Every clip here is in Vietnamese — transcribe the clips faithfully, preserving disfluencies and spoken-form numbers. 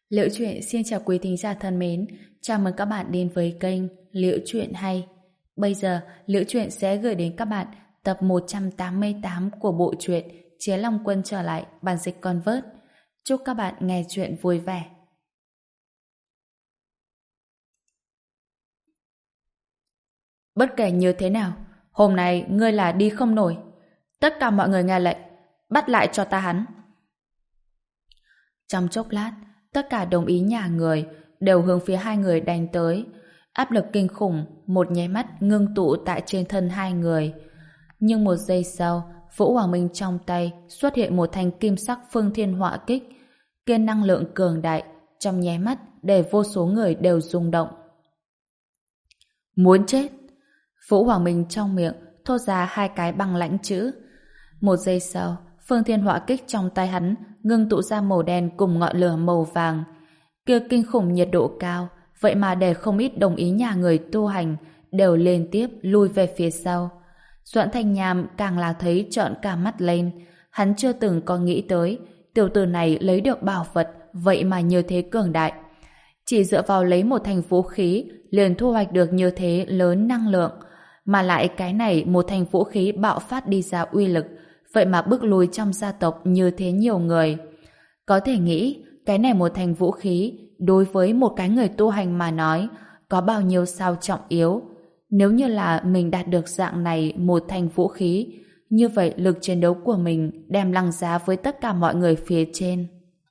Liễu Chuyện xin chào quý thính giả thân mến, chào mừng các bạn đến với kênh Liễu Chuyện Hay. Bây giờ, Liễu Chuyện sẽ gửi đến các bạn tập một trăm tám mươi tám của bộ truyện Chiến Long Quân trở lại, bản dịch Convert. Chúc các bạn nghe chuyện vui vẻ. Bất kể như thế nào, hôm nay ngươi là đi không nổi. Tất cả mọi người nghe lệnh, bắt lại cho ta hắn. Trong chốc lát, tất cả đồng ý nhà người đều hướng phía hai người đánh tới. Áp lực kinh khủng một nháy mắt ngưng tụ tại trên thân hai người. Nhưng một giây sau, Vũ Hoàng Minh trong tay xuất hiện một thanh kim sắc phương thiên họa kích. Kiên năng lượng cường đại, trong nháy mắt để vô số người đều rung động. Muốn chết! Vũ Hoàng Minh trong miệng thốt ra hai cái băng lãnh chữ. Một giây sau, phương thiên họa kích trong tay hắn ngưng tụ ra màu đen cùng ngọn lửa màu vàng. Kia kinh khủng nhiệt độ cao, vậy mà để không ít đồng ý nhà người tu hành đều liên tiếp lui về phía sau. Doãn Thanh Nham càng là thấy trợn cả mắt lên. Hắn chưa từng có nghĩ tới tiểu tử này lấy được bảo vật vậy mà như thế cường đại. Chỉ dựa vào lấy một thành vũ khí liền thu hoạch được như thế lớn năng lượng, mà lại cái này một thành vũ khí bạo phát đi ra uy lực, vậy mà bức lùi trong gia tộc như thế nhiều người. Có thể nghĩ cái này một thành vũ khí đối với một cái người tu hành mà nói có bao nhiêu sao trọng yếu. Nếu như là mình đạt được dạng này một thành vũ khí, như vậy lực chiến đấu của mình đem lăng giá với tất cả mọi người phía trên.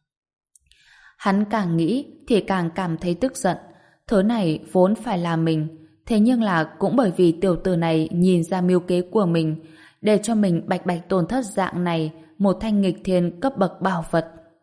Hắn càng nghĩ thì càng cảm thấy tức giận. Thứ này vốn phải là mình, thế nhưng là cũng bởi vì tiểu tử này nhìn ra mưu kế của mình, để cho mình bạch bạch tổn thất dạng này một thanh nghịch thiên cấp bậc bảo vật.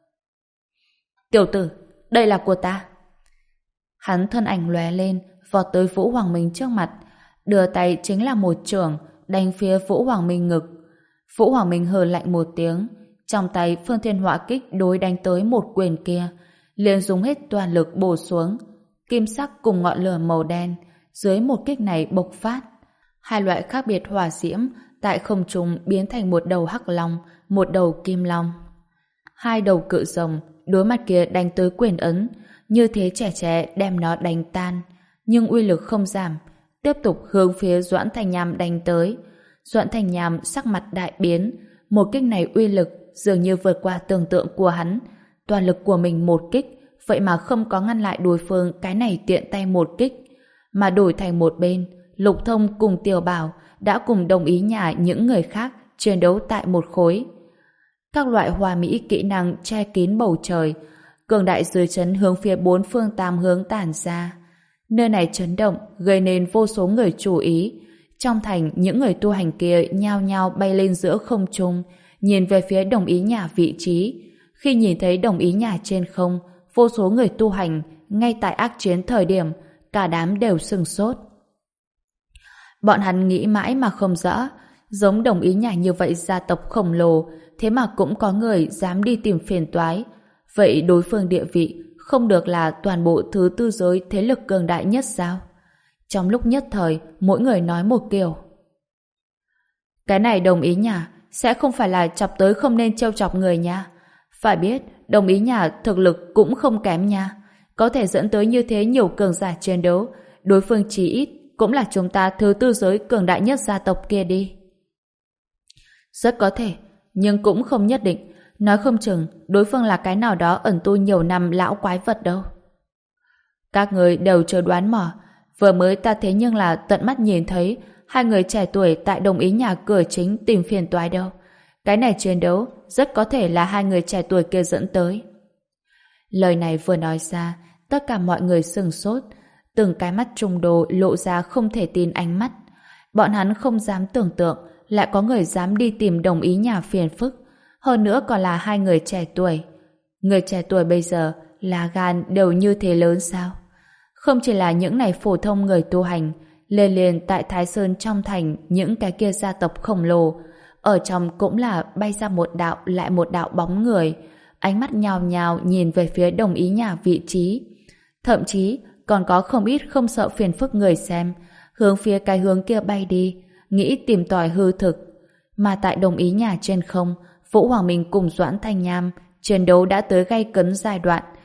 Tiểu tử, đây là của ta. Hắn thân ảnh lóe lên, vọt tới Vũ Hoàng Minh trước mặt, đưa tay chính là một chưởng đánh phía Vũ Hoàng Minh ngực. Vũ Hoàng Minh hừ lạnh một tiếng, trong tay phương thiên họa kích đối đánh tới một quyền kia, liền dùng hết toàn lực bổ xuống. Kim sắc cùng ngọn lửa màu đen dưới một kích này bộc phát, hai loại khác biệt hỏa diễm tại không trung biến thành một đầu hắc long, một đầu kim long. Hai đầu cự rồng đối mặt kia đánh tới quyền ấn, như thế trẻ trẻ đem nó đánh tan, nhưng uy lực không giảm, tiếp tục hướng phía Doãn Thanh Nham đánh tới. Doãn Thanh Nham sắc mặt đại biến, một kích này uy lực dường như vượt qua tưởng tượng của hắn. Toàn lực của mình một kích, vậy mà không có ngăn lại đối phương cái này tiện tay một kích, mà đổi thành một bên, Lục Thông cùng Tiểu Bảo đã cùng đồng ý nhà những người khác chiến đấu tại một khối. Các loại hoa mỹ kỹ năng che kín bầu trời, cường đại dưới chấn hướng phía bốn phương tám hướng tản ra. Nơi này chấn động gây nên vô số người chú ý. Trong thành, những người tu hành kia nhao nhao bay lên giữa không trung, nhìn về phía đồng ý nhà vị trí. Khi nhìn thấy đồng ý nhà trên không, vô số người tu hành ngay tại ác chiến thời điểm, cả đám đều sừng sốt. Bọn hắn nghĩ mãi mà không rõ, giống đồng ý nhà như vậy gia tộc khổng lồ, thế mà cũng có người dám đi tìm phiền toái. Vậy đối phương địa vị không được là toàn bộ thứ tư giới thế lực cường đại nhất sao? Trong lúc nhất thời, mỗi người nói một kiểu. Cái này đồng ý nhà sẽ không phải là chọc tới không nên trêu chọc người nha. Phải biết, đồng ý nhà thực lực cũng không kém nha. Có thể dẫn tới như thế nhiều cường giả chiến đấu, đối phương chỉ ít cũng là chúng ta thứ tư giới cường đại nhất gia tộc kia đi. Rất có thể, nhưng cũng không nhất định. Nói không chừng đối phương là cái nào đó ẩn tu nhiều năm lão quái vật đâu. Các người đều chờ đoán mò. Vừa mới ta thế nhưng là tận mắt nhìn thấy hai người trẻ tuổi tại đồng ý nhà cửa chính tìm phiền toái đâu. Cái này chiến đấu rất có thể là hai người trẻ tuổi kia dẫn tới. Lời này vừa nói ra, tất cả mọi người sừng sốt, từng cái mắt trùng đồ lộ ra không thể tin ánh mắt. Bọn hắn không dám tưởng tượng lại có người dám đi tìm đồng ý nhà phiền phức, hơn nữa còn là hai người trẻ tuổi. Người trẻ tuổi bây giờ là gan đều như thế lớn sao? Không chỉ là những này phổ thông người tu hành, lên liền tại Thái Sơn trong thành những cái kia gia tộc khổng lồ, ở trong cũng là bay ra một đạo lại một đạo bóng người, ánh mắt nhào nhào nhìn về phía đồng ý nhà vị trí. Thậm chí còn có không ít không sợ phiền phức người xem, hướng phía cái hướng kia bay đi, nghĩ tìm tòi hư thực. Mà tại đồng ý nhà trên không, Vũ Hoàng Minh cùng Doãn Thanh Nham chiến đấu đã tới gay cấn giai đoạn.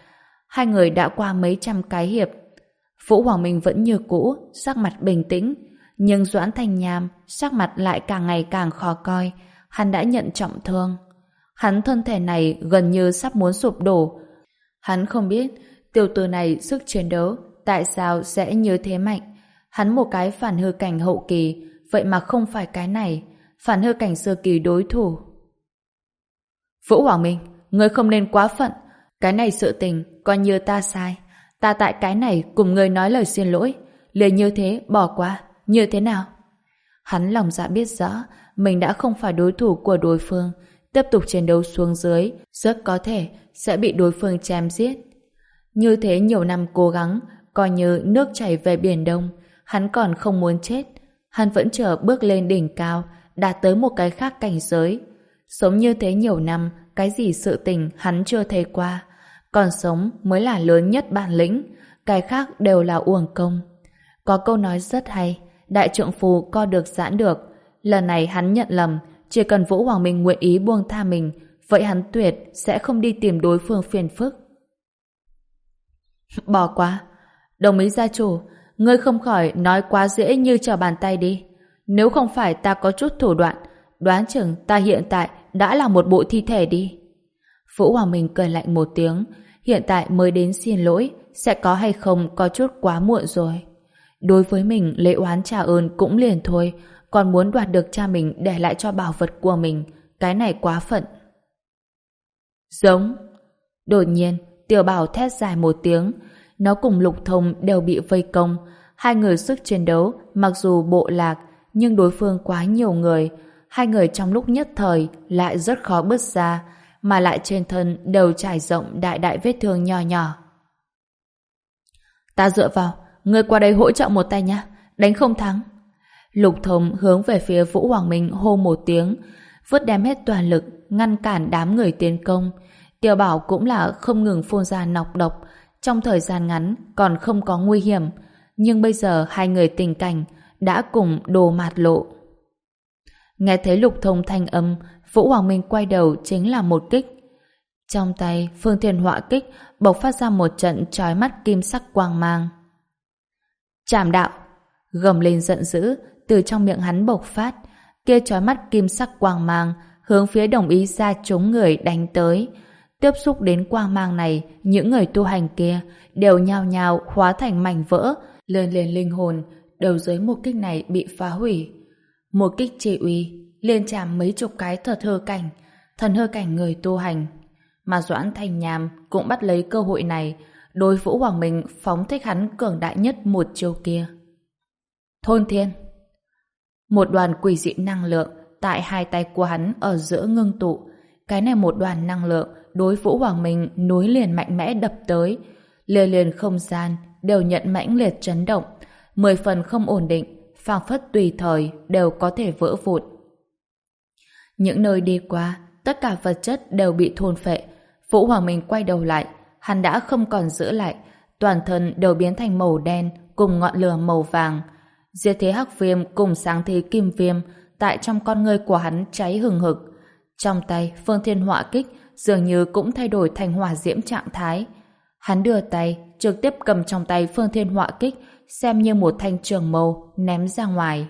Hai người đã qua mấy trăm cái hiệp. Vũ Hoàng Minh vẫn như cũ, sắc mặt bình tĩnh, nhưng Doãn Thanh Nham sắc mặt lại càng ngày càng khó coi. Hắn đã nhận trọng thương. Hắn thân thể này gần như sắp muốn sụp đổ. Hắn không biết tiểu tử này sức chiến đấu tại sao sẽ như thế mạnh. Hắn một cái phản hư cảnh hậu kỳ, vậy mà không phải cái này, phản hư cảnh sơ kỳ đối thủ. Vũ Hoàng Minh, ngươi không nên quá phận. Cái này sự tình coi như ta sai. Ta tại cái này cùng ngươi nói lời xin lỗi. Liền như thế bỏ qua, như thế nào? Hắn lòng dạ biết rõ mình đã không phải đối thủ của đối phương. Tiếp tục chiến đấu xuống dưới rất có thể sẽ bị đối phương chém giết. Như thế nhiều năm cố gắng, coi như nước chảy về biển đông, hắn còn không muốn chết. Hắn vẫn chờ bước lên đỉnh cao, đạt tới một cái khác cảnh giới. Sống như thế nhiều năm, cái gì sự tình hắn chưa thấy qua. Còn sống mới là lớn nhất bản lĩnh, cái khác đều là uổng công. Có câu nói rất hay, đại trượng phu co được giãn được. Lần này hắn nhận lầm, chỉ cần Vũ Hoàng Minh nguyện ý buông tha mình, vậy hắn tuyệt sẽ không đi tìm đối phương phiền phức. Bỏ qua. Đồng ý gia chủ, ngươi không khỏi nói quá dễ như trở bàn tay đi. Nếu không phải ta có chút thủ đoạn, đoán chừng ta hiện tại đã là một bộ thi thể đi. Vũ Hoàng Minh cười lạnh một tiếng, hiện tại mới đến xin lỗi, sẽ có hay không có chút quá muộn rồi. Đối với mình lễ oán trả ơn cũng liền thôi, còn muốn đoạt được cha mình để lại cho bảo vật của mình, cái này quá phận. Giống. Đột nhiên, Tiểu Bảo thét dài một tiếng, nó cùng Lục Thông đều bị vây công. Hai người sức chiến đấu mặc dù bộ lạc, nhưng đối phương quá nhiều người. Hai người trong lúc nhất thời lại rất khó bứt ra, mà lại trên thân đều trải rộng đại đại vết thương nhỏ nhỏ. Ta dựa vào, ngươi qua đây hỗ trợ một tay nhá, đánh không thắng. Lục Thông hướng về phía Vũ Hoàng Minh hô một tiếng, vứt đem hết toàn lực ngăn cản đám người tiến công. Tiểu Bảo cũng là không ngừng phun ra nọc độc, trong thời gian ngắn còn không có nguy hiểm, nhưng bây giờ hai người tình cảnh đã cùng đồ mạt lộ. Nghe thấy Lục Thông thanh âm, Vũ Hoàng Minh quay đầu chính là một kích. Trong tay Phương Thiên Họa kích bộc phát ra một trận chói mắt kim sắc quang mang. Trảm đạo! Gầm lên giận dữ, từ trong miệng hắn bộc phát, kia chói mắt kim sắc quang mang hướng phía Đồng Ý Gia chúng người đánh tới. Tiếp xúc đến quang mang này, những người tu hành kia đều nhao nhao hóa thành mảnh vỡ, lên lên linh hồn, đều dưới một kích này bị phá hủy. Một kích trị uy, liên chạm mấy chục cái thật hư cảnh, thần hư cảnh người tu hành. Mà Doãn Thanh Nham cũng bắt lấy cơ hội này, đối Vũ Hoàng Minh phóng thích hắn cường đại nhất một chiêu kia. Thôn Thiên. Một đoàn quỷ dị năng lượng tại hai tay của hắn ở giữa ngưng tụ. Cái này một đoàn năng lượng đối Vũ Hoàng Minh nối liền mạnh mẽ đập tới, liền liền không gian đều nhận mãnh liệt chấn động, mười phần không ổn định, phảng phất tùy thời đều có thể vỡ vụn. Những nơi đi qua, tất cả vật chất đều bị thôn phệ. Vũ Hoàng Minh quay đầu lại, hắn đã không còn giữ lại, toàn thân đều biến thành màu đen cùng ngọn lửa màu vàng. Diệt thế hắc viêm cùng sáng thế kim viêm tại trong con ngươi của hắn cháy hừng hực. Trong tay Phương Thiên Họa kích dường như cũng thay đổi thành hỏa diễm trạng thái. Hắn đưa tay trực tiếp cầm trong tay Phương Thiên Họa kích, xem như một thanh trường mâu ném ra ngoài.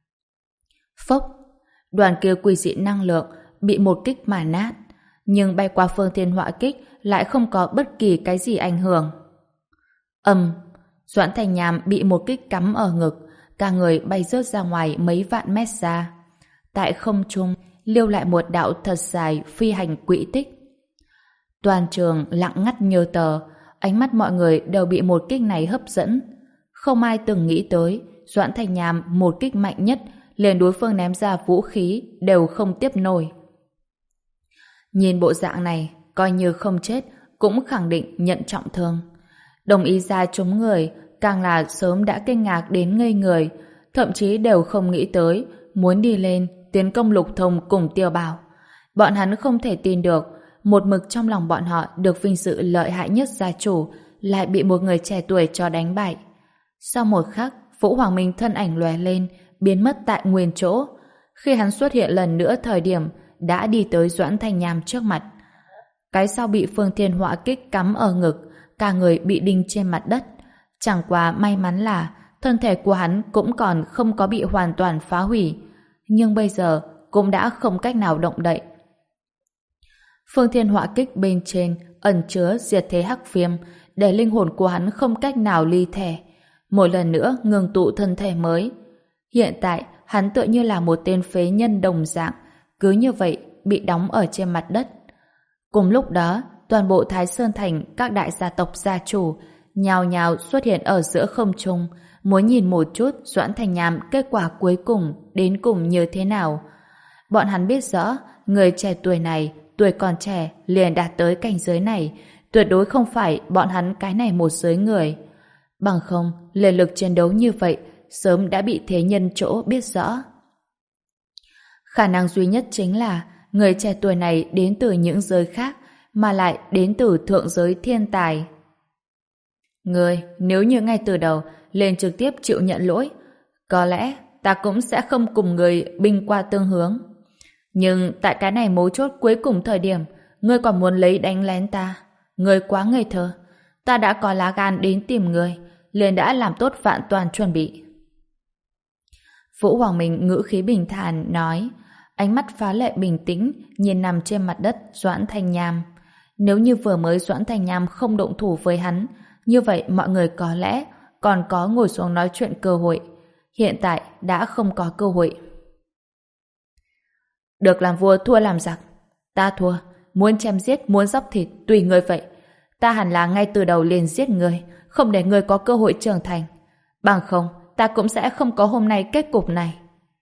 Phốc! Đoàn kia quỷ dị năng lượng bị một kích mà nát, nhưng bay qua Phương Thiên Họa kích lại không có bất kỳ cái gì ảnh hưởng. Ầm! Doãn Thanh Nham bị một kích cắm ở ngực, cả người bay rớt ra ngoài mấy vạn mét xa. Tại không trung lưu lại một đạo thật dài phi hành quỹ tích. Toàn trường lặng ngắt như tờ, ánh mắt mọi người đều bị một kích này hấp dẫn. Không ai từng nghĩ tới Doãn Thanh Nham một kích mạnh nhất liền đối phương ném ra vũ khí đều không tiếp nổi. Nhìn bộ dạng này, coi như không chết cũng khẳng định nhận trọng thương. Đồng Ý Gia chúng người càng là sớm đã kinh ngạc đến ngây người, thậm chí đều không nghĩ tới muốn đi lên tiến công Lục Thông cùng Tiểu Bảo. Bọn hắn không thể tin được một mực trong lòng bọn họ được vinh dự lợi hại nhất gia chủ lại bị một người trẻ tuổi cho đánh bại. Sau một khắc, Vũ Hoàng Minh thân ảnh lóe lên, biến mất tại nguyên chỗ. Khi hắn xuất hiện lần nữa thời điểm đã đi tới Doãn Thanh Nham trước mặt. Cái sau bị Phương Thiên Họa kích cắm ở ngực, cả người bị đinh trên mặt đất. Chẳng qua may mắn là thân thể của hắn cũng còn không có bị hoàn toàn phá hủy, nhưng bây giờ cũng đã không cách nào động đậy. Phương Thiên Họa Kích bên trên ẩn chứa diệt thế hắc viêm, để linh hồn của hắn không cách nào ly thể, một lần nữa ngừng tụ thân thể mới. Hiện tại, hắn tựa như là một tên phế nhân đồng dạng, cứ như vậy bị đóng ở trên mặt đất. Cùng lúc đó, toàn bộ Thái Sơn Thành các đại gia tộc gia chủ nhào nhào xuất hiện ở giữa không trung, muốn nhìn một chút Doãn Thanh Nham kết quả cuối cùng đến cùng như thế nào. Bọn hắn biết rõ, người trẻ tuổi này, tuổi còn trẻ liền đạt tới cảnh giới này, tuyệt đối không phải bọn hắn cái này một giới người. Bằng không, liền lực chiến đấu như vậy sớm đã bị thế nhân chỗ biết rõ. Khả năng duy nhất chính là người trẻ tuổi này đến từ những giới khác, mà lại đến từ thượng giới thiên tài. Người, nếu như ngay từ đầu liền trực tiếp chịu nhận lỗi, có lẽ ta cũng sẽ không cùng người binh qua tương hướng. Nhưng tại cái này mấu chốt cuối cùng thời điểm, ngươi còn muốn lấy đánh lén ta. Ngươi quá ngây thơ. Ta đã có lá gan đến tìm ngươi, liền đã làm tốt vạn toàn chuẩn bị. Vũ Hoàng Minh ngữ khí bình thản nói, ánh mắt phá lệ bình tĩnh nhìn nằm trên mặt đất Doãn Thanh Nham. Nếu như vừa mới Doãn Thanh Nham không động thủ với hắn, như vậy mọi người có lẽ còn có ngồi xuống nói chuyện cơ hội. Hiện tại đã không có cơ hội. Được làm vua thua làm giặc. Ta thua, muốn chém giết, muốn dóc thịt, tùy ngươi vậy. Ta hẳn là ngay từ đầu liền giết ngươi, không để ngươi có cơ hội trưởng thành. Bằng không, ta cũng sẽ không có hôm nay kết cục này.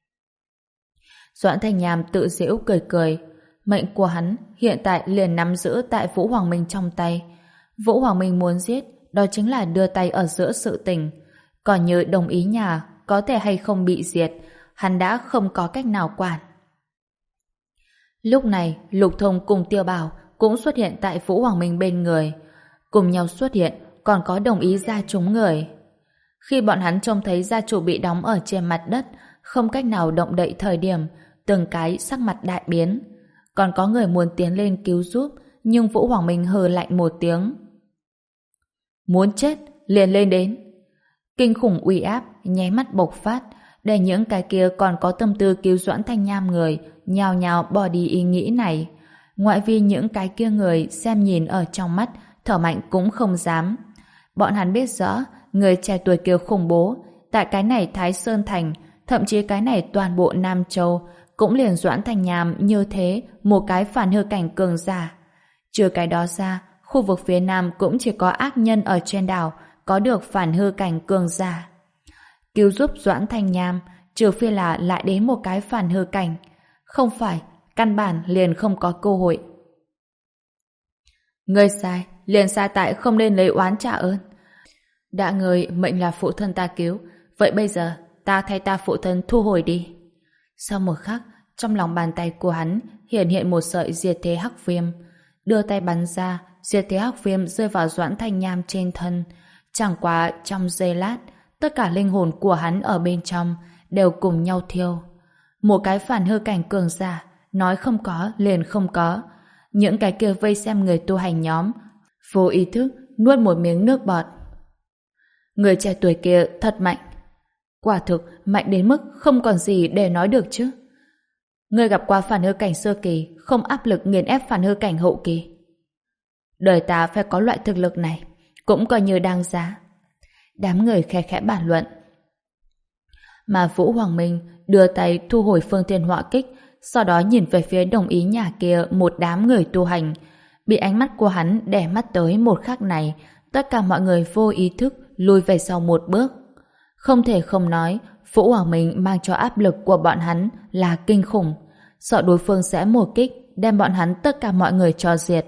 Doãn Thanh Nham tự giễu cười cười. Mệnh của hắn hiện tại liền nắm giữ tại Vũ Hoàng Minh trong tay. Vũ Hoàng Minh muốn giết, đó chính là đưa tay ở giữa sự tình. Còn như đồng ý nhà có thể hay không bị diệt, hắn đã không có cách nào quản. Lúc này, Lục Thông cùng Tiêu Bảo cũng xuất hiện tại Vũ Hoàng Minh bên người. Cùng nhau xuất hiện, còn có đồng ý gia chúng người. Khi bọn hắn trông thấy gia chủ bị đóng ở trên mặt đất, không cách nào động đậy thời điểm, từng cái sắc mặt đại biến. Còn có người muốn tiến lên cứu giúp, nhưng Vũ Hoàng Minh hừ lạnh một tiếng. Muốn chết, liền lên đến. Kinh khủng uy áp, nháy mắt bộc phát, để những cái kia còn có tâm tư cứu Doãn Thanh Nham người, nhào nhào bỏ đi ý nghĩ này. Ngoại vi những cái kia người xem nhìn ở trong mắt, thở mạnh cũng không dám. Bọn hắn biết rõ, người trẻ tuổi kia khủng bố, tại cái này Thái Sơn Thành, thậm chí cái này toàn bộ Nam Châu, cũng liền Doãn Thanh Nham như thế, một cái phản hư cảnh cường giả. Trừ cái đó ra, khu vực phía Nam cũng chỉ có ác nhân ở trên đảo có được phản hư cảnh cường giả. Cứu giúp Doãn Thanh Nham, trừ phi là lại đến một cái phản hư cảnh. Không phải, căn bản liền không có cơ hội. Ngươi sai, liền sai tại không nên lấy oán trả ơn. Đã ngươi mệnh là phụ thân ta cứu, vậy bây giờ ta thay ta phụ thân thu hồi đi. Sau một khắc, trong lòng bàn tay của hắn hiện hiện một sợi diệt thế hắc viêm. Đưa tay bắn ra, diệt thế hắc viêm rơi vào Doãn Thanh Nham trên thân. Chẳng qua trong giây lát, tất cả linh hồn của hắn ở bên trong đều cùng nhau thiêu. Một cái phản hư cảnh cường giả, nói không có liền không có. Những cái kia vây xem người tu hành nhóm, vô ý thức nuốt một miếng nước bọt. Người trẻ tuổi kia thật mạnh. Quả thực mạnh đến mức không còn gì để nói được chứ. Ngươi gặp qua phản hư cảnh sơ kỳ, không áp lực nghiền ép phản hư cảnh hậu kỳ. Đời ta phải có loại thực lực này, cũng coi như đáng giá. Đám người khe khẽ bàn luận. Mà Vũ Hoàng Minh đưa tay thu hồi phương thiên họa kích, sau đó nhìn về phía đồng ý nhà kia một đám người tu hành. Bị ánh mắt của hắn đè mắt tới một khắc này, tất cả mọi người vô ý thức lùi về sau một bước. Không thể không nói, Vũ Hoàng Minh mang cho áp lực của bọn hắn là kinh khủng, sợ đối phương sẽ một kích đem bọn hắn tất cả mọi người cho diệt.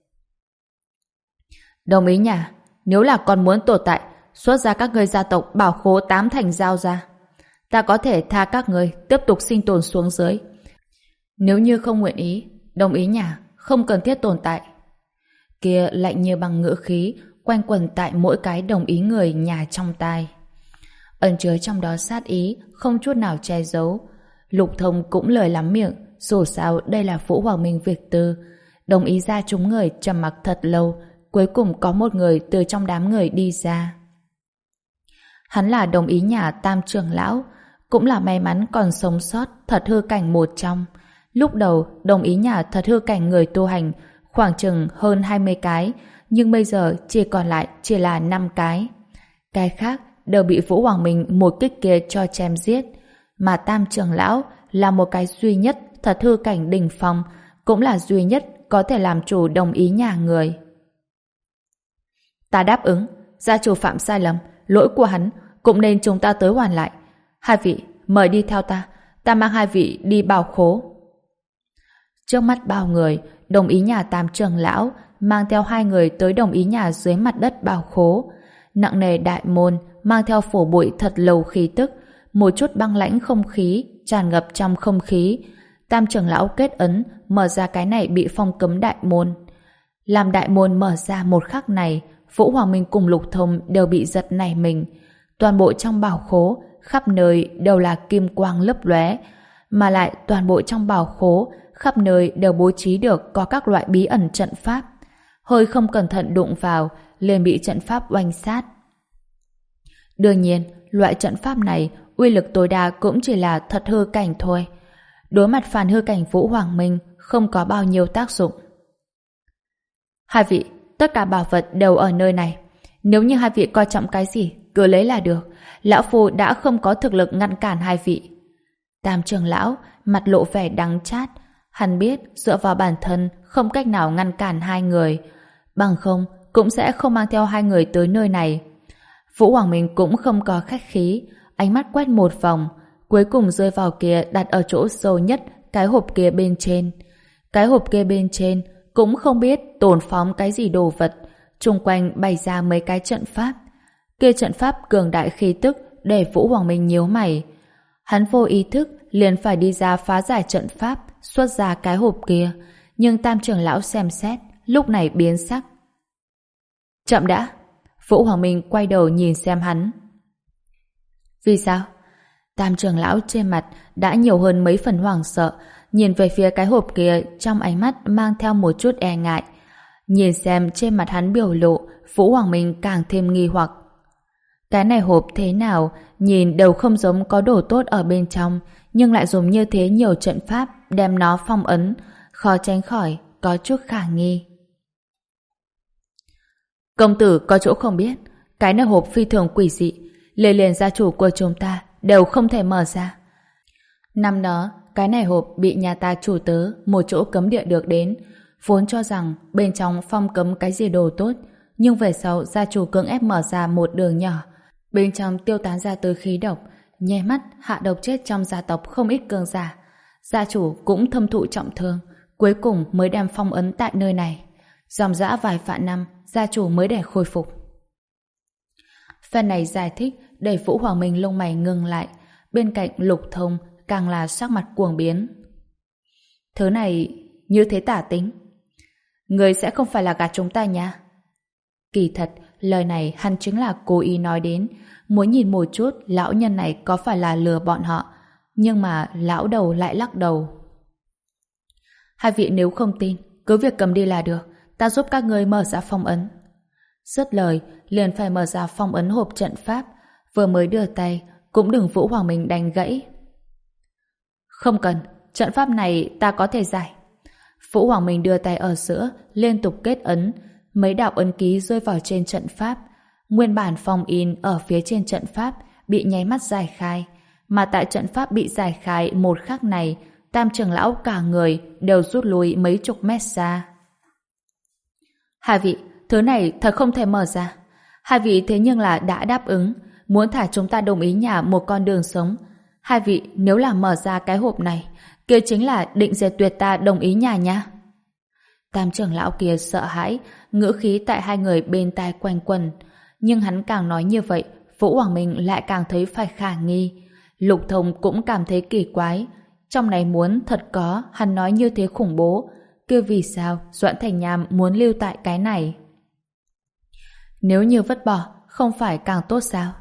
Đồng ý nhà, nếu là còn muốn tồn tại, xuất ra các ngươi gia tộc bảo khố tám thành giao ra. Ta có thể tha các ngươi tiếp tục sinh tồn xuống dưới. Nếu như không nguyện ý, đồng ý nhà, không cần thiết tồn tại. Kia lạnh như bằng ngữ khí quanh quẩn tại mỗi cái đồng ý người nhà trong tai. Ẩn chứa trong đó sát ý, không chút nào che giấu. Lục Thông cũng lời lắm miệng, dù sao đây là Vũ Hoàng Minh việc tư. Đồng ý ra chúng người trầm mặc thật lâu, cuối cùng có một người từ trong đám người đi ra. Hắn là đồng ý nhà Tam trưởng lão, cũng là may mắn còn sống sót thật hư cảnh một trong. Lúc đầu, đồng ý nhà thật hư cảnh người tu hành khoảng chừng hơn hai mươi cái, nhưng bây giờ chỉ còn lại chỉ là năm cái. Cái khác đều bị Vũ Hoàng Minh một kích kia cho chém giết, mà Tam trưởng lão là một cái duy nhất thật hư cảnh đỉnh phong, cũng là duy nhất có thể làm chủ đồng ý nhà người. Ta đáp ứng, gia chủ phạm sai lầm, lỗi của hắn, cũng nên chúng ta tới hoàn lại. Hai vị, mời đi theo ta, ta mang hai vị đi bảo khố. Trước mắt bao người, đồng ý nhà Tam trưởng lão mang theo hai người tới đồng ý nhà dưới mặt đất bảo khố. Nặng nề đại môn mang theo phổ bụi thật lầu khí tức, một chút băng lãnh không khí tràn ngập trong không khí. Tam trưởng lão kết ấn mở ra cái này bị phong cấm đại môn. Làm đại môn mở ra một khắc này, Vũ Hoàng Minh cùng Lục Thông đều bị giật nảy mình. Toàn bộ trong bảo khố khắp nơi đều là kim quang lấp lóe, mà lại toàn bộ trong bảo khố khắp nơi đều bố trí được có các loại bí ẩn trận pháp. Hơi không cẩn thận đụng vào liền bị trận pháp oanh sát. Đương nhiên, loại trận pháp này uy lực tối đa cũng chỉ là thật hư cảnh thôi. Đối mặt phản hư cảnh Vũ Hoàng Minh không có bao nhiêu tác dụng. Hai vị, tất cả bảo vật đều ở nơi này. Nếu như hai vị coi trọng cái gì, cứ lấy là được. Lão Phu đã không có thực lực ngăn cản hai vị. Tam trưởng lão mặt lộ vẻ đắng chát. Hắn biết dựa vào bản thân không cách nào ngăn cản hai người. Bằng không cũng sẽ không mang theo hai người tới nơi này. Vũ Hoàng Minh cũng không có khách khí, ánh mắt quét một vòng, cuối cùng rơi vào kia đặt ở chỗ sâu nhất cái hộp kia bên trên. Cái hộp kia bên trên cũng không biết tồn phóng cái gì đồ vật, chung quanh bày ra mấy cái trận pháp. Kia trận pháp cường đại khí tức để Vũ Hoàng Minh nhíu mày. Hắn vô ý thức liền phải đi ra phá giải trận pháp, xuất ra cái hộp kia, nhưng Tam trưởng lão xem xét, lúc này biến sắc. Chậm đã. Vũ Hoàng Minh quay đầu nhìn xem hắn. Vì sao? Tam trưởng lão trên mặt đã nhiều hơn mấy phần hoảng sợ, nhìn về phía cái hộp kia trong ánh mắt mang theo một chút e ngại. Nhìn xem trên mặt hắn biểu lộ, Vũ Hoàng Minh càng thêm nghi hoặc. Cái này hộp thế nào, nhìn đều không giống có đồ tốt ở bên trong, nhưng lại dùng như thế nhiều trận pháp đem nó phong ấn, khó tránh khỏi có chút khả nghi. Công tử có chỗ không biết, cái này hộp phi thường quỷ dị, liền liền gia chủ của chúng ta đều không thể mở ra. Năm đó, cái này hộp bị nhà ta chủ tớ một chỗ cấm địa được đến, vốn cho rằng bên trong phong cấm cái gì đồ tốt, nhưng về sau gia chủ cưỡng ép mở ra một đường nhỏ, bên trong tiêu tán ra tới khí độc, nháy mắt hạ độc chết trong gia tộc không ít cường giả. Gia chủ cũng thâm thụ trọng thương, cuối cùng mới đem phong ấn tại nơi này. Dòng dã vài vạn năm, gia chủ mới để khôi phục. Phần này giải thích để Vũ Hoàng Minh lông mày ngừng lại, bên cạnh Lục Thông càng là sắc mặt cuồng biến. Thứ này như thế tả tính. Người sẽ không phải là gạt chúng ta nha. Kỳ thật, lời này hắn chính là cố ý nói đến, muốn nhìn một chút lão nhân này có phải là lừa bọn họ, nhưng mà lão đầu lại lắc đầu. Hai vị nếu không tin, cứ việc cầm đi là được, ta giúp các ngươi mở ra phong ấn. Dứt lời, liền phải mở ra phong ấn hộp trận pháp, vừa mới đưa tay, cũng đừng Vũ Hoàng Minh đánh gãy. Không cần, trận pháp này ta có thể giải. Vũ Hoàng Minh đưa tay ở giữa, liên tục kết ấn, mấy đạo ấn ký rơi vào trên trận pháp. Nguyên bản phong in ở phía trên trận pháp bị nháy mắt giải khai, mà tại trận pháp bị giải khai một khắc này, Tam trưởng lão cả người đều rút lui mấy chục mét xa. Hai vị, thứ này thật không thể mở ra. Hai vị thế nhưng là đã đáp ứng, muốn thả chúng ta đồng ý nhà một con đường sống. Hai vị nếu là mở ra cái hộp này, kia chính là định diệt tuyệt ta đồng ý nhà nha. Tam trưởng lão kia sợ hãi, ngữ khí tại hai người bên tai quanh quẩn. Nhưng hắn càng nói như vậy, Vũ Hoàng Minh lại càng thấy phải khả nghi. Lục Thông cũng cảm thấy kỳ quái. Trong này muốn thật có, hắn nói như thế khủng bố. Kia vì sao Doãn Thành Nham muốn lưu tại cái này? Nếu như vứt bỏ, không phải càng tốt sao?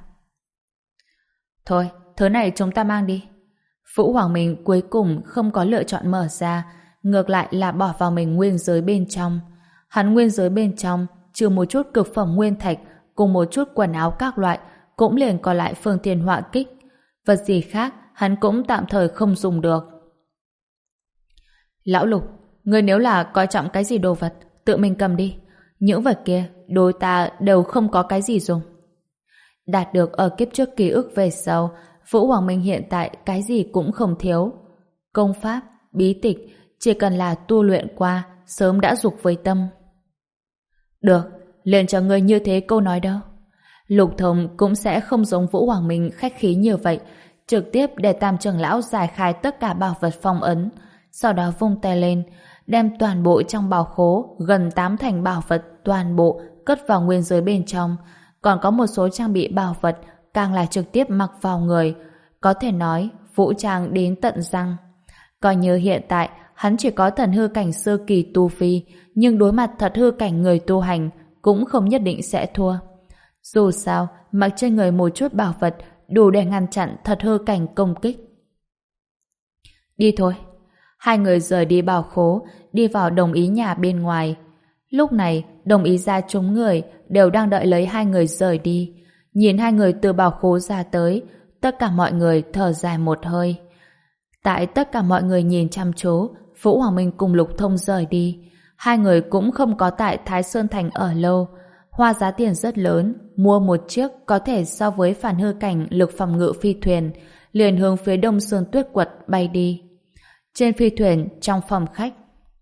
Thôi, thứ này chúng ta mang đi. Vũ Hoàng Minh cuối cùng không có lựa chọn mở ra, ngược lại là bỏ vào mình nguyên giới bên trong. Hắn nguyên giới bên trong trừ một chút cực phẩm nguyên thạch cùng một chút quần áo các loại, cũng liền còn lại phương thiên họa kích. Vật gì khác hắn cũng tạm thời không dùng được. Lão Lục, người nếu là coi trọng cái gì đồ vật, tự mình cầm đi. Những vật kia đối ta đều không có cái gì dùng. Đạt được ở kiếp trước ký ức về sau, Vũ Hoàng Minh hiện tại cái gì cũng không thiếu. Công pháp, bí tịch, chỉ cần là tu luyện qua, sớm đã dục với tâm. Được, liền cho ngươi như thế câu nói đâu. Lục Thông cũng sẽ không giống Vũ Hoàng Minh khách khí như vậy, trực tiếp để Tam trưởng lão giải khai tất cả bảo vật phong ấn, sau đó vung tay lên, đem toàn bộ trong bảo khố gần tám thành bảo vật toàn bộ cất vào nguyên giới bên trong, còn có một số trang bị bảo vật càng là trực tiếp mặc vào người, có thể nói vũ trang đến tận răng. Coi như hiện tại hắn chỉ có thần hư cảnh sơ kỳ tu vi, nhưng đối mặt thật hư cảnh người tu hành cũng không nhất định sẽ thua. Dù sao, mặc trên người một chút bảo vật đủ để ngăn chặn thật hư cảnh công kích. Đi thôi. Hai người rời đi bảo khố, đi vào đồng ý nhà bên ngoài. Lúc này, đồng ý gia chúng người đều đang đợi lấy hai người rời đi. Nhìn hai người từ bảo khố ra tới, tất cả mọi người thở dài một hơi. Tại tất cả mọi người nhìn chăm chú, Vũ Hoàng Minh cùng Lục Thông rời đi. Hai người cũng không có tại Thái Sơn Thành ở lâu. Hoa giá tiền rất lớn, mua một chiếc có thể so với phản hư cảnh lực phòng ngự phi thuyền, liền hướng phía Đông Sơn Tuyết Quật bay đi. Trên phi thuyền, trong phòng khách.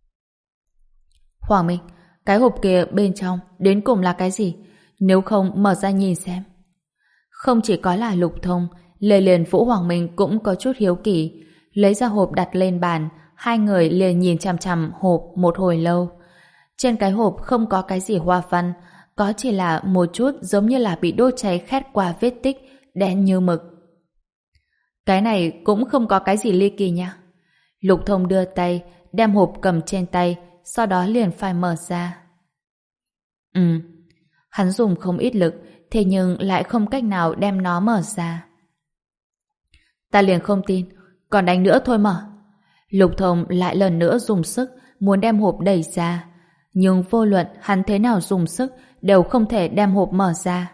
Hoàng Minh, cái hộp kia bên trong đến cùng là cái gì? Nếu không mở ra nhìn xem. Không chỉ có là Lục Thông, Lê liền Vũ Hoàng Minh cũng có chút hiếu kỳ. Lấy ra hộp đặt lên bàn, hai người liền nhìn chằm chằm hộp một hồi lâu. Trên cái hộp không có cái gì hoa văn, có chỉ là một chút giống như là bị đốt cháy khét qua vết tích, đen như mực. Cái này cũng không có cái gì ly kỳ nha. Lục Thông đưa tay, đem hộp cầm trên tay, sau đó liền phải mở ra. Ừ, hắn dùng không ít lực, thế nhưng lại không cách nào đem nó mở ra. Ta liền không tin, còn đánh nữa thôi mở. Lục Thông lại lần nữa dùng sức, muốn đem hộp đẩy ra. Nhưng vô luận hắn thế nào dùng sức, đều không thể đem hộp mở ra.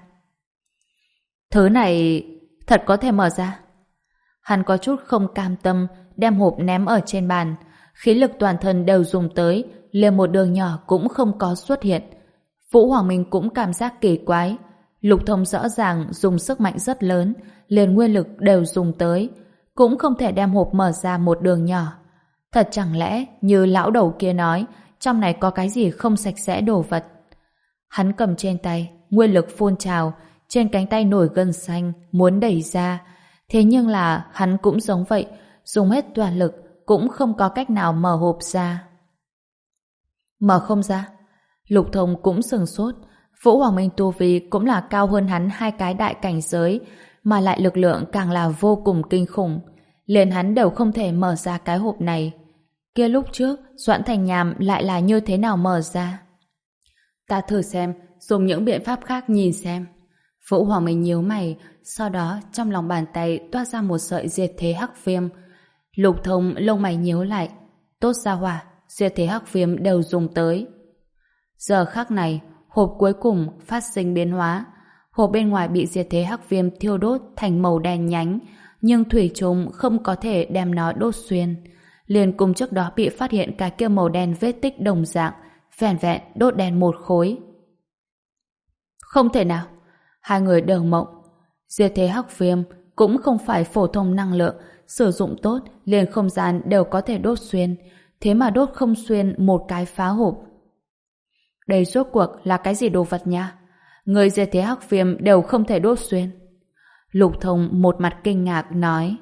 Thứ này thật có thể mở ra. Hắn có chút không cam tâm, đem hộp ném ở trên bàn. Khí lực toàn thân đều dùng tới, liền một đường nhỏ cũng không có xuất hiện. Vũ Hoàng Minh cũng cảm giác kỳ quái. Lục Thông rõ ràng dùng sức mạnh rất lớn, liền nguyên lực đều dùng tới, cũng không thể đem hộp mở ra một đường nhỏ. Thật chẳng lẽ như lão đầu kia nói, trong này có cái gì không sạch sẽ đồ vật. Hắn cầm trên tay, nguyên lực phun trào, trên cánh tay nổi gân xanh, muốn đẩy ra. Thế nhưng là hắn cũng giống vậy, dùng hết toàn lực, cũng không có cách nào mở hộp ra. Mở không ra. Lục Thông cũng sừng sốt. Vũ Hoàng Minh tu vi cũng là cao hơn hắn hai cái đại cảnh giới, mà lại lực lượng càng là vô cùng kinh khủng. Liền hắn đều không thể mở ra cái hộp này. Kia lúc trước, Doãn Thành Nhàm lại là như thế nào mở ra? Ta thử xem, dùng những biện pháp khác nhìn xem. Vũ Hoàng Minh nhíu mày, sau đó trong lòng bàn tay toát ra một sợi diệt thế hắc viêm. Lục Thông lông mày nhíu lại. Tốt ra hỏa, diệt thế hắc viêm đều dùng tới. Giờ khắc này, hộp cuối cùng phát sinh biến hóa. Hộp bên ngoài bị diệt thế hắc viêm thiêu đốt thành màu đen nhánh, nhưng thủy chung không có thể đem nó đốt xuyên. Liền cùng trước đó bị phát hiện cái kia màu đen vết tích đồng dạng, vẻn vẹn đốt đen một khối. Không thể nào. Hai người đều mộng. Diệt thế hắc viêm cũng không phải phổ thông năng lượng, sử dụng tốt liền không gian đều có thể đốt xuyên, thế mà đốt không xuyên một cái phá hộp. Đây rốt cuộc là cái gì đồ vật nha? Người diệt thế hắc viêm đều không thể đốt xuyên. Lục Thông một mặt kinh ngạc nói.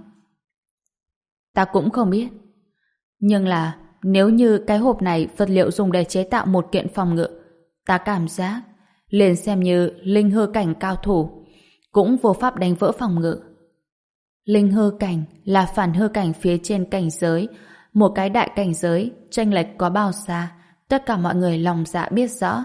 Ta cũng không biết. Nhưng là nếu như cái hộp này vật liệu dùng để chế tạo một kiện phòng ngự, ta cảm giác liền xem như linh hư cảnh cao thủ cũng vô pháp đánh vỡ phòng ngự. Linh hư cảnh là phản hư cảnh phía trên cảnh giới, một cái đại cảnh giới, chênh lệch có bao xa, tất cả mọi người lòng dạ biết rõ.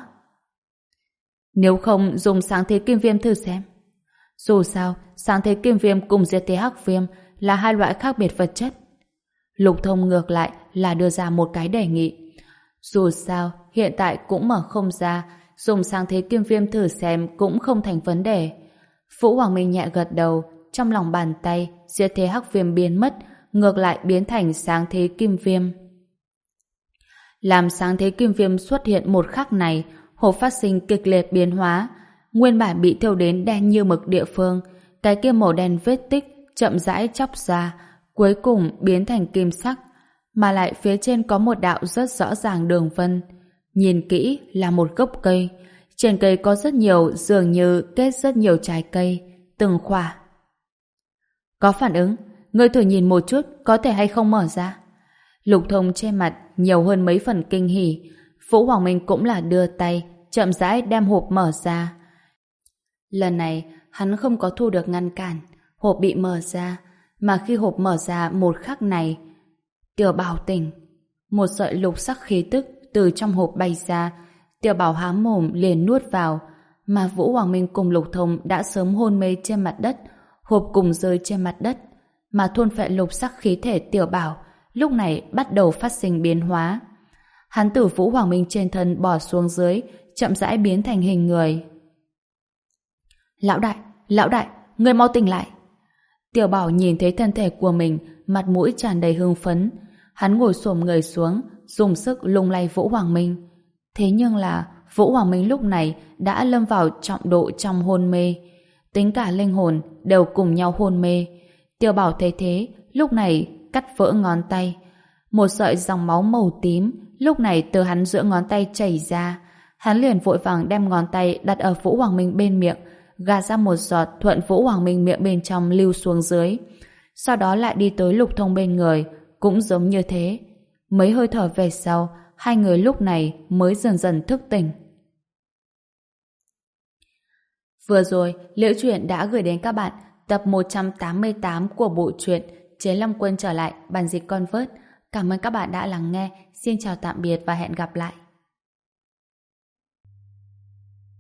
Nếu không dùng sáng thế kim viêm thử xem. Dù sao, sáng thế kim viêm cùng diệt thế hắc viêm là hai loại khác biệt vật chất. Lục Thông ngược lại là đưa ra một cái đề nghị. Dù sao, hiện tại cũng mở không ra, dùng sáng thế kim viêm thử xem cũng không thành vấn đề. Vũ Hoàng Minh nhẹ gật đầu, trong lòng bàn tay, diệt thế hắc viêm biến mất, ngược lại biến thành sáng thế kim viêm. Làm sáng thế kim viêm xuất hiện một khắc này, hộp phát sinh kịch liệt biến hóa, nguyên bản bị thiêu đến đen như mực địa phương, cái kia màu đen vết tích chậm rãi chóc ra, cuối cùng biến thành kim sắc, mà lại phía trên có một đạo rất rõ ràng đường vân. Nhìn kỹ là một gốc cây, trên cây có rất nhiều, dường như kết rất nhiều trái cây, từng khỏa. Có phản ứng, ngươi thử nhìn một chút, có thể hay không mở ra? Lục Thông trên mặt nhiều hơn mấy phần kinh hỉ. Vũ Hoàng Minh cũng là đưa tay, chậm rãi đem hộp mở ra. Lần này, hắn không có thu được ngăn cản, hộp bị mở ra, mà khi hộp mở ra một khắc này, Tiểu Bảo tỉnh. Một sợi lục sắc khí tức từ trong hộp bay ra, Tiểu Bảo há mồm liền nuốt vào, mà Vũ Hoàng Minh cùng Lục Thông đã sớm hôn mê trên mặt đất, hộp cùng rơi trên mặt đất, mà thôn phệ lục sắc khí thể Tiểu Bảo lúc này bắt đầu phát sinh biến hóa. Hắn từ Vũ Hoàng Minh trên thân bỏ xuống dưới, chậm rãi biến thành hình người. Lão đại, lão đại, người mau tỉnh lại. Tiểu Bảo nhìn thấy thân thể của mình, mặt mũi tràn đầy hưng phấn. Hắn ngồi xổm người xuống, dùng sức lung lay Vũ Hoàng Minh. Thế nhưng là Vũ Hoàng Minh lúc này đã lâm vào trọng độ trong hôn mê. Tính cả linh hồn đều cùng nhau hôn mê. Tiểu Bảo thấy thế, lúc này cắt vỡ ngón tay. Một sợi dòng máu màu tím lúc này từ hắn giữa ngón tay chảy ra. Hắn liền vội vàng đem ngón tay đặt ở Vũ Hoàng Minh bên miệng, gạt ra một giọt thuận Vũ Hoàng Minh miệng bên trong lưu xuống dưới. Sau đó lại đi tới Lục Thông bên người, cũng giống như thế. Mấy hơi thở về sau, hai người lúc này mới dần dần thức tỉnh. Vừa rồi, Liễu Chuyện đã gửi đến các bạn tập một trăm tám mươi tám của bộ truyện Chế Long Quân trở lại, bản dịch Convert. Cảm ơn các bạn đã lắng nghe. Xin chào tạm biệt và hẹn gặp lại.